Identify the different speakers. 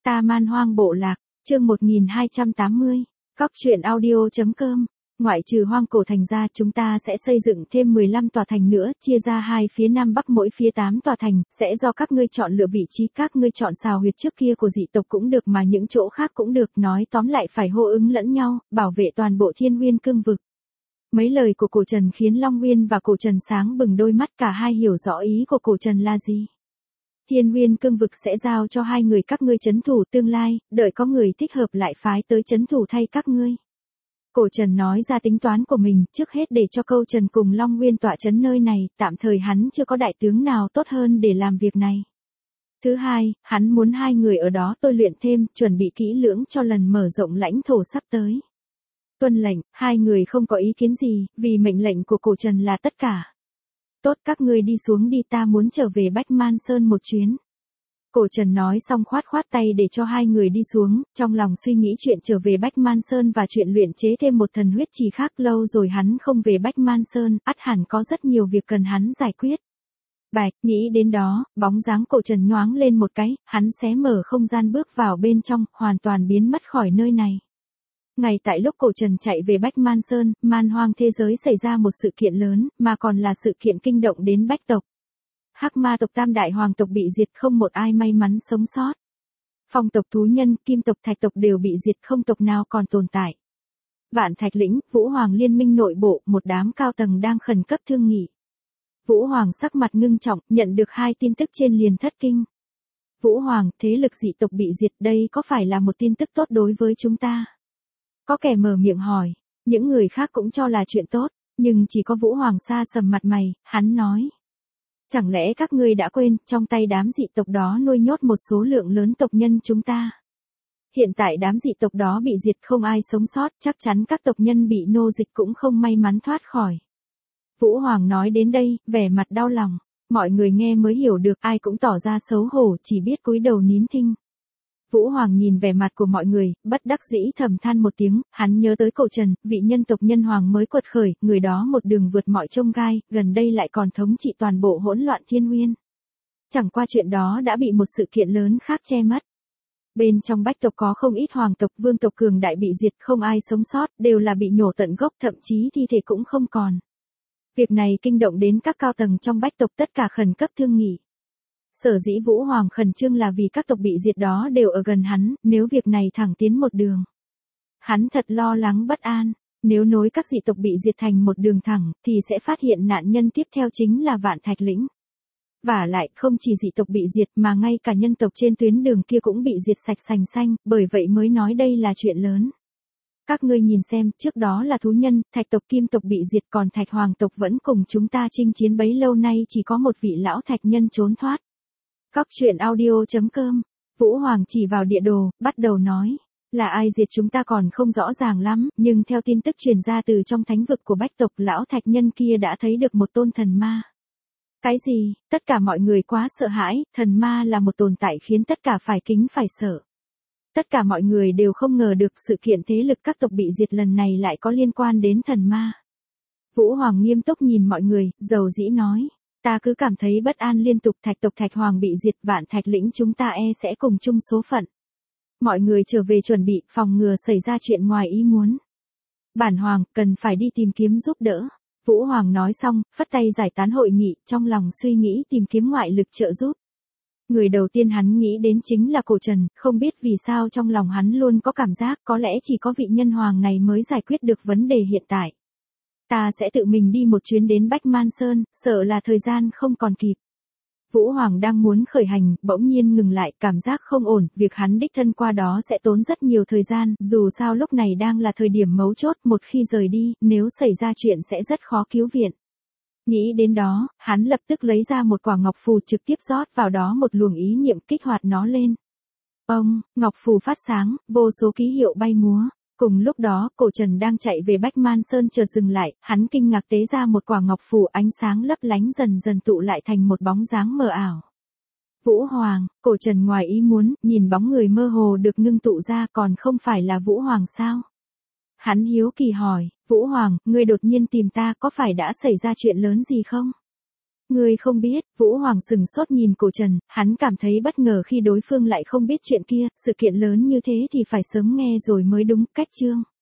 Speaker 1: Ta Man Hoang Bộ Lạc, chương 1280, Cóc truyện audio.com. Ngoại trừ Hoang Cổ Thành ra, chúng ta sẽ xây dựng thêm 15 tòa thành nữa, chia ra hai phía Nam Bắc, mỗi phía 8 tòa thành, sẽ do các ngươi chọn lựa vị trí, các ngươi chọn xào huyệt trước kia của dị tộc cũng được mà những chỗ khác cũng được, nói tóm lại phải hô ứng lẫn nhau, bảo vệ toàn bộ Thiên Nguyên Cương vực. Mấy lời của Cổ Trần khiến Long Nguyên và Cổ Trần sáng bừng đôi mắt, cả hai hiểu rõ ý của Cổ Trần là gì. Thiên Nguyên Cương vực sẽ giao cho hai người các ngươi trấn thủ tương lai, đợi có người thích hợp lại phái tới trấn thủ thay các ngươi. Cổ Trần nói ra tính toán của mình, trước hết để cho Câu Trần cùng Long Nguyên tọa trấn nơi này, tạm thời hắn chưa có đại tướng nào tốt hơn để làm việc này. Thứ hai, hắn muốn hai người ở đó tôi luyện thêm, chuẩn bị kỹ lưỡng cho lần mở rộng lãnh thổ sắp tới. Tuân lệnh, hai người không có ý kiến gì, vì mệnh lệnh của Cổ Trần là tất cả. Tốt, các ngươi đi xuống đi, ta muốn trở về Bách Man Sơn một chuyến. Cổ Trần nói xong khoát tay để cho hai người đi xuống, trong lòng suy nghĩ chuyện trở về Bách Man Sơn và chuyện luyện chế thêm một thần huyết trì khác. Lâu rồi hắn không về Bách Man Sơn, ắt hẳn có rất nhiều việc cần hắn giải quyết. Bạch, nghĩ đến đó, bóng dáng Cổ Trần nhoáng lên một cái, hắn xé mở không gian bước vào bên trong, hoàn toàn biến mất khỏi nơi này. Ngay tại lúc Cổ Trần chạy về Bách Man Sơn, man hoang thế giới xảy ra một sự kiện lớn, mà còn là sự kiện kinh động đến Bách tộc. Hắc Ma tộc Tam đại hoàng tộc bị diệt, không một ai may mắn sống sót. Phong tộc Thú Nhân, Kim tộc, Thạch tộc đều bị diệt, không tộc nào còn tồn tại. Vạn Thạch lĩnh, Vũ Hoàng liên minh nội bộ, một đám cao tầng đang khẩn cấp thương nghị. Vũ Hoàng sắc mặt ngưng trọng, nhận được hai tin tức trên liền thất kinh. Vũ Hoàng, thế lực dị tộc bị diệt, đây có phải là một tin tức tốt đối với chúng ta? Có kẻ mở miệng hỏi, những người khác cũng cho là chuyện tốt, nhưng chỉ có Vũ Hoàng sa sầm mặt mày, hắn nói. Chẳng lẽ các ngươi đã quên, trong tay đám dị tộc đó nuôi nhốt một số lượng lớn tộc nhân chúng ta. Hiện tại đám dị tộc đó bị diệt, không ai sống sót, chắc chắn các tộc nhân bị nô dịch cũng không may mắn thoát khỏi. Vũ Hoàng nói đến đây, vẻ mặt đau lòng, mọi người nghe mới hiểu được, ai cũng tỏ ra xấu hổ, chỉ biết cúi đầu nín thinh. Vũ Hoàng nhìn vẻ mặt của mọi người, bất đắc dĩ thầm than một tiếng, hắn nhớ tới Cổ Trần, vị nhân tộc nhân hoàng mới quật khởi, người đó một đường vượt mọi chông gai, gần đây lại còn thống trị toàn bộ hỗn loạn Thiên Nguyên. Chẳng qua chuyện đó đã bị một sự kiện lớn khác che mất. Bên trong Bách tộc có không ít hoàng tộc, vương tộc cường đại bị diệt, không ai sống sót, đều là bị nhổ tận gốc, thậm chí thi thể cũng không còn. Việc này kinh động đến các cao tầng trong Bách tộc, tất cả khẩn cấp thương nghị. Sở dĩ Vũ Hoàng khẩn trương là vì các tộc bị diệt đó đều ở gần hắn, nếu việc này thẳng tiến một đường. Hắn thật lo lắng bất an, nếu nối các dị tộc bị diệt thành một đường thẳng, thì sẽ phát hiện nạn nhân tiếp theo chính là Vạn Thạch lĩnh. Vả lại, không chỉ dị tộc bị diệt mà ngay cả nhân tộc trên tuyến đường kia cũng bị diệt sạch sành xanh, bởi vậy mới nói đây là chuyện lớn. Các ngươi nhìn xem, trước đó là Thú Nhân, Thạch tộc, Kim tộc bị diệt, còn Thạch Hoàng tộc vẫn cùng chúng ta chinh chiến bấy lâu nay, chỉ có một vị lão Thạch nhân trốn thoát. Cóc truyện audio.com. Vũ Hoàng chỉ vào địa đồ, bắt đầu nói. Là ai diệt chúng ta còn không rõ ràng lắm, nhưng theo tin tức truyền ra từ trong thánh vực của Bách tộc, lão Thạch nhân kia đã thấy được một tôn thần ma. Cái gì? Tất cả mọi người quá sợ hãi, thần ma là một tồn tại khiến tất cả phải kính phải sợ. Tất cả mọi người đều không ngờ được sự kiện thế lực các tộc bị diệt lần này lại có liên quan đến thần ma. Vũ Hoàng nghiêm túc nhìn mọi người, dầu dĩ nói. Ta cứ cảm thấy bất an liên tục, Thạch tộc Thạch Hoàng bị diệt, Vạn Thạch lĩnh chúng ta sẽ cùng chung số phận. Mọi người trở về chuẩn bị, phòng ngừa xảy ra chuyện ngoài ý muốn. Bản Hoàng, cần phải đi tìm kiếm giúp đỡ. Vũ Hoàng nói xong, phất tay giải tán hội nghị, trong lòng suy nghĩ tìm kiếm ngoại lực trợ giúp. Người đầu tiên hắn nghĩ đến chính là Cổ Trần, không biết vì sao trong lòng hắn luôn có cảm giác có lẽ chỉ có vị nhân hoàng này mới giải quyết được vấn đề hiện tại. Ta sẽ tự mình đi một chuyến đến Bách Man Sơn, sợ là thời gian không còn kịp. Vũ Hoàng đang muốn khởi hành, bỗng nhiên ngừng lại, cảm giác không ổn, việc hắn đích thân qua đó sẽ tốn rất nhiều thời gian, dù sao lúc này đang là thời điểm mấu chốt, một khi rời đi, nếu xảy ra chuyện sẽ rất khó cứu viện. Nghĩ đến đó, hắn lập tức lấy ra một quả ngọc phù, trực tiếp rót vào đó một luồng ý niệm, kích hoạt nó lên. Ngọc phù phát sáng, vô số ký hiệu bay múa. Cùng lúc đó, Cổ Trần đang chạy về Bách Man Sơn chợt dừng lại, hắn kinh ngạc tế ra một quả ngọc phù, ánh sáng lấp lánh dần dần tụ lại thành một bóng dáng mờ ảo. Vũ Hoàng, Cổ Trần ngoài ý muốn, nhìn bóng người mơ hồ được ngưng tụ ra, còn không phải là Vũ Hoàng sao? Hắn hiếu kỳ hỏi, Vũ Hoàng, ngươi đột nhiên tìm ta, có phải đã xảy ra chuyện lớn gì không? Ngươi không biết, Vũ Hoàng sừng sốt nhìn Cổ Trần, hắn cảm thấy bất ngờ khi đối phương lại không biết chuyện kia, sự kiện lớn như thế thì phải sớm nghe rồi mới đúng, cách chương.